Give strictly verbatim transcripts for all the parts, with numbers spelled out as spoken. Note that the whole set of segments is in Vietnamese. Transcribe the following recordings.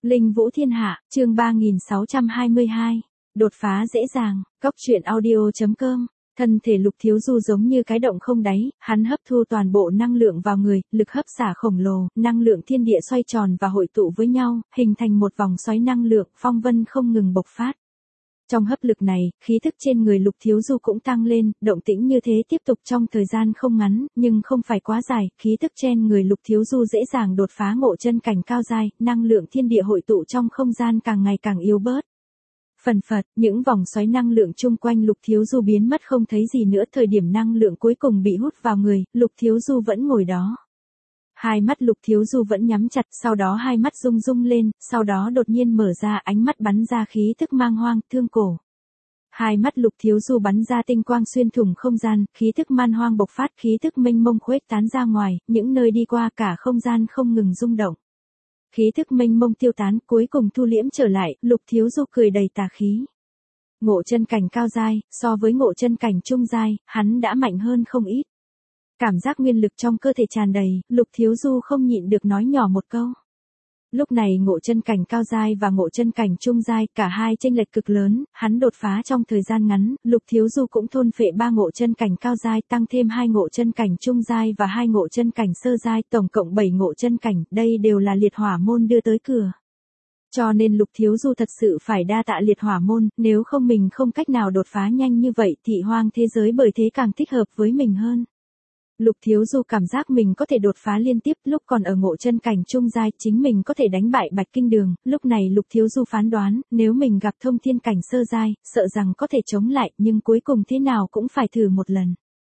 Linh Vũ Thiên Hạ, chương ba nghìn sáu trăm hai mươi hai. Đột phá dễ dàng, cóc truyện audio chấm com. Thân thể Lục Thiếu Du giống như cái động không đáy, hắn hấp thu toàn bộ năng lượng vào người, lực hấp xả khổng lồ, năng lượng thiên địa xoay tròn và hội tụ với nhau, hình thành một vòng xoáy năng lượng, phong vân không ngừng bộc phát. Trong hấp lực này, khí thức trên người Lục Thiếu Du cũng tăng lên, động tĩnh như thế tiếp tục trong thời gian không ngắn, nhưng không phải quá dài, khí thức trên người Lục Thiếu Du dễ dàng đột phá ngộ chân cảnh cao giai, năng lượng thiên địa hội tụ trong không gian càng ngày càng yếu bớt. Phần phật, những vòng xoáy năng lượng chung quanh Lục Thiếu Du biến mất không thấy gì nữa, thời điểm năng lượng cuối cùng bị hút vào người, Lục Thiếu Du vẫn ngồi đó. Hai mắt Lục Thiếu Du vẫn nhắm chặt, sau đó hai mắt rung rung lên, sau đó đột nhiên mở ra, ánh mắt bắn ra khí thức mang hoang, thương cổ. Hai mắt Lục Thiếu Du bắn ra tinh quang xuyên thủng không gian, khí thức man hoang bộc phát, khí thức mênh mông khuếch tán ra ngoài, những nơi đi qua cả không gian không ngừng rung động. Khí thức mênh mông tiêu tán, cuối cùng thu liễm trở lại, Lục Thiếu Du cười đầy tà khí. Ngộ chân cảnh cao giai, so với ngộ chân cảnh trung giai, hắn đã mạnh hơn không ít. Cảm giác nguyên lực trong cơ thể tràn đầy, Lục Thiếu Du không nhịn được nói nhỏ một câu. Lúc này ngộ chân cảnh cao giai và ngộ chân cảnh trung giai, cả hai chênh lệch cực lớn, hắn đột phá trong thời gian ngắn, Lục Thiếu Du cũng thôn phệ ba ngộ chân cảnh cao giai, tăng thêm hai ngộ chân cảnh trung giai và hai ngộ chân cảnh sơ giai, tổng cộng bảy ngộ chân cảnh, đây đều là liệt hỏa môn đưa tới cửa. Cho nên Lục Thiếu Du thật sự phải đa tạ liệt hỏa môn, nếu không mình không cách nào đột phá nhanh như vậy, thị hoang thế giới bởi thế càng thích hợp với mình hơn. Lục Thiếu Du cảm giác mình có thể đột phá liên tiếp, lúc còn ở ngộ chân cảnh trung giai, chính mình có thể đánh bại Bạch Kinh Đường, lúc này Lục Thiếu Du phán đoán, nếu mình gặp thông thiên cảnh sơ giai, sợ rằng có thể chống lại, nhưng cuối cùng thế nào cũng phải thử một lần.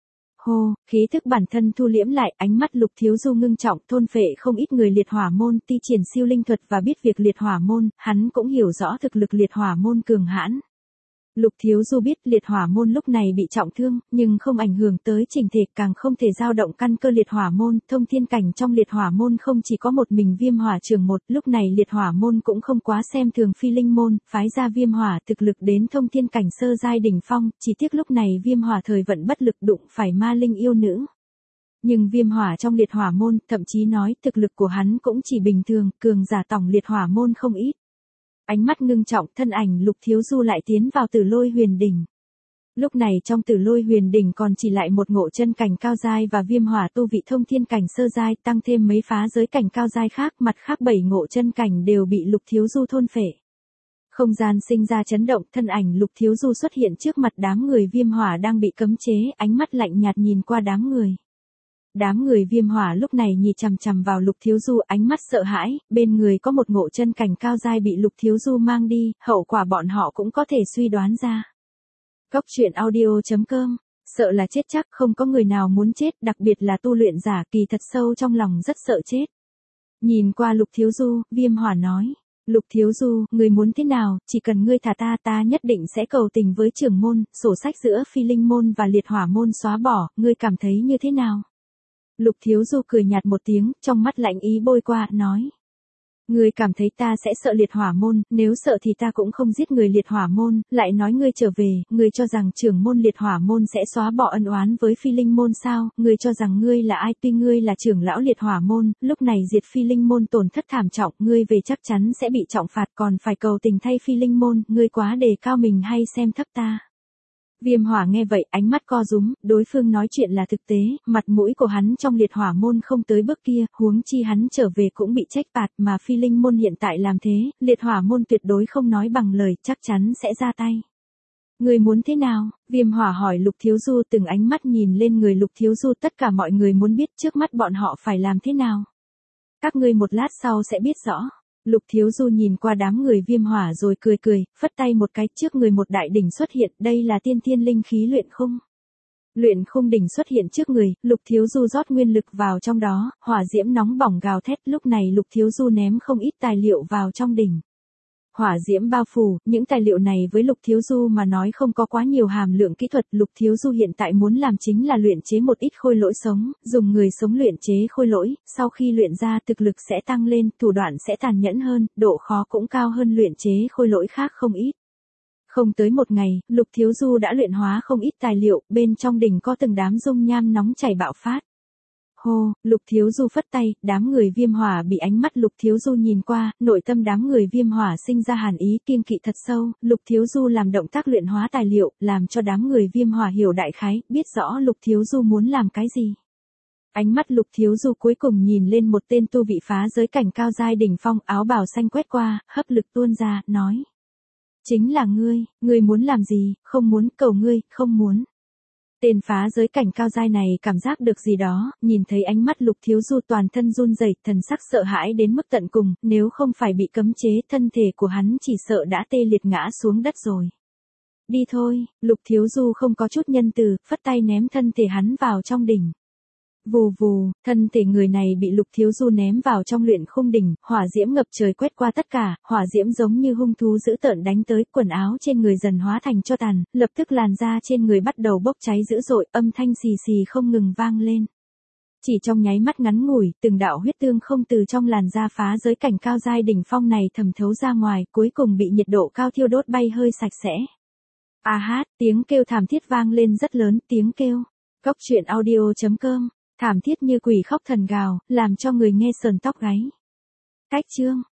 Hô, khí thức bản thân thu liễm lại, ánh mắt Lục Thiếu Du ngưng trọng, thôn phệ không ít người liệt hỏa môn, ti triển siêu linh thuật và biết việc liệt hỏa môn, hắn cũng hiểu rõ thực lực liệt hỏa môn cường hãn. Lục Thiếu Du biết liệt hỏa môn lúc này bị trọng thương, nhưng không ảnh hưởng tới chỉnh thể, càng không thể dao động căn cơ liệt hỏa môn, thông thiên cảnh trong liệt hỏa môn không chỉ có một mình Viêm Hỏa Trường một, lúc này liệt hỏa môn cũng không quá xem thường Phi Linh môn, phái ra Viêm Hỏa thực lực đến thông thiên cảnh sơ giai đỉnh phong, chỉ tiếc lúc này Viêm Hỏa thời vận bất lực đụng phải ma linh yêu nữ. Nhưng Viêm Hỏa trong liệt hỏa môn, thậm chí nói thực lực của hắn cũng chỉ bình thường, cường giả tổng liệt hỏa môn không ít. Ánh mắt ngưng trọng, thân ảnh Lục Thiếu Du lại tiến vào Tử Lôi Huyền Đỉnh. Lúc này trong Tử Lôi Huyền Đỉnh còn chỉ lại một ngộ chân cảnh cao giai và Viêm Hỏa tu vị thông thiên cảnh sơ giai, tăng thêm mấy phá giới cảnh cao giai khác, mặt khác bảy ngộ chân cảnh đều bị Lục Thiếu Du thôn phệ. Không gian sinh ra chấn động, thân ảnh Lục Thiếu Du xuất hiện trước mặt đám người Viêm Hỏa đang bị cấm chế, ánh mắt lạnh nhạt nhìn qua đám người. Đám người Viêm Hỏa lúc này nhìn chằm chằm vào Lục Thiếu Du, ánh mắt sợ hãi, bên người có một ngộ chân cảnh cao giai bị Lục Thiếu Du mang đi, hậu quả bọn họ cũng có thể suy đoán ra. Cóc truyện audio chấm com, sợ là chết chắc, không có người nào muốn chết, đặc biệt là tu luyện giả, kỳ thật sâu trong lòng rất sợ chết. Nhìn qua Lục Thiếu Du, Viêm Hỏa nói, Lục Thiếu Du, người muốn thế nào, chỉ cần ngươi thả ta, ta nhất định sẽ cầu tình với trưởng môn, sổ sách giữa Phi Linh môn và liệt hỏa môn xóa bỏ, ngươi cảm thấy như thế nào? Lục Thiếu Du cười nhạt một tiếng, trong mắt lạnh ý bôi qua, nói. Ngươi cảm thấy ta sẽ sợ liệt hỏa môn, nếu sợ thì ta cũng không giết người liệt hỏa môn, lại nói ngươi trở về, ngươi cho rằng trưởng môn liệt hỏa môn sẽ xóa bỏ ân oán với Phi Linh môn sao, ngươi cho rằng ngươi là ai, tuy ngươi là trưởng lão liệt hỏa môn, lúc này diệt Phi Linh môn tổn thất thảm trọng, ngươi về chắc chắn sẽ bị trọng phạt, còn phải cầu tình thay Phi Linh môn, ngươi quá đề cao mình hay xem thấp ta. Viêm Hỏa nghe vậy, ánh mắt co rúm, đối phương nói chuyện là thực tế, mặt mũi của hắn trong liệt hỏa môn không tới bước kia, huống chi hắn trở về cũng bị trách phạt, mà Phi Linh môn hiện tại làm thế, liệt hỏa môn tuyệt đối không nói bằng lời, chắc chắn sẽ ra tay. Người muốn thế nào? Viêm Hỏa hỏi Lục Thiếu Du, từng ánh mắt nhìn lên người Lục Thiếu Du, tất cả mọi người muốn biết trước mắt bọn họ phải làm thế nào. Các ngươi một lát sau sẽ biết rõ. Lục Thiếu Du nhìn qua đám người Viêm Hỏa rồi cười cười, phất tay một cái, trước người một đại đỉnh xuất hiện, đây là tiên thiên linh khí luyện khung. Luyện khung đỉnh xuất hiện trước người, Lục Thiếu Du rót nguyên lực vào trong đó, hỏa diễm nóng bỏng gào thét, lúc này Lục Thiếu Du ném không ít tài liệu vào trong đỉnh. Hỏa diễm bao phủ, những tài liệu này với Lục Thiếu Du mà nói không có quá nhiều hàm lượng kỹ thuật, Lục Thiếu Du hiện tại muốn làm chính là luyện chế một ít khôi lỗi sống, dùng người sống luyện chế khôi lỗi, sau khi luyện ra thực lực sẽ tăng lên, thủ đoạn sẽ tàn nhẫn hơn, độ khó cũng cao hơn luyện chế khôi lỗi khác không ít. Không tới một ngày, Lục Thiếu Du đã luyện hóa không ít tài liệu, bên trong đỉnh có từng đám dung nham nóng chảy bạo phát. Hô, Lục Thiếu Du phất tay, đám người Viêm Hỏa bị ánh mắt Lục Thiếu Du nhìn qua, nội tâm đám người Viêm Hỏa sinh ra hàn ý kiêng kỵ thật sâu, Lục Thiếu Du làm động tác luyện hóa tài liệu, làm cho đám người Viêm Hỏa hiểu đại khái, biết rõ Lục Thiếu Du muốn làm cái gì. Ánh mắt Lục Thiếu Du cuối cùng nhìn lên một tên tu vị phá giới cảnh cao giai đỉnh phong, áo bào xanh quét qua, hấp lực tuôn ra, nói. Chính là ngươi, ngươi muốn làm gì, không muốn, cầu ngươi, không muốn. Tên phá giới cảnh cao giai này cảm giác được gì đó, nhìn thấy ánh mắt Lục Thiếu Du toàn thân run rẩy, thần sắc sợ hãi đến mức tận cùng, nếu không phải bị cấm chế, thân thể của hắn chỉ sợ đã tê liệt ngã xuống đất rồi. Đi thôi, Lục Thiếu Du không có chút nhân từ, phất tay ném thân thể hắn vào trong đỉnh. Vù vù, thân thể người này bị Lục Thiếu Du ném vào trong luyện khung đỉnh, hỏa diễm ngập trời quét qua tất cả, hỏa diễm giống như hung thú dữ tợn đánh tới, quần áo trên người dần hóa thành tro tàn, lập tức làn da trên người bắt đầu bốc cháy dữ dội, âm thanh xì xì không ngừng vang lên. Chỉ trong nháy mắt ngắn ngủi, từng đạo huyết tương không từ trong làn da phá giới cảnh cao giai đỉnh phong này thẩm thấu ra ngoài, cuối cùng bị nhiệt độ cao thiêu đốt bay hơi sạch sẽ. A hát, tiếng kêu thảm thiết vang lên rất lớn, tiếng kêu. Góc truyện audio chấm com. Thảm thiết như quỷ khóc thần gào, làm cho người nghe sờn tóc gáy. Cách chương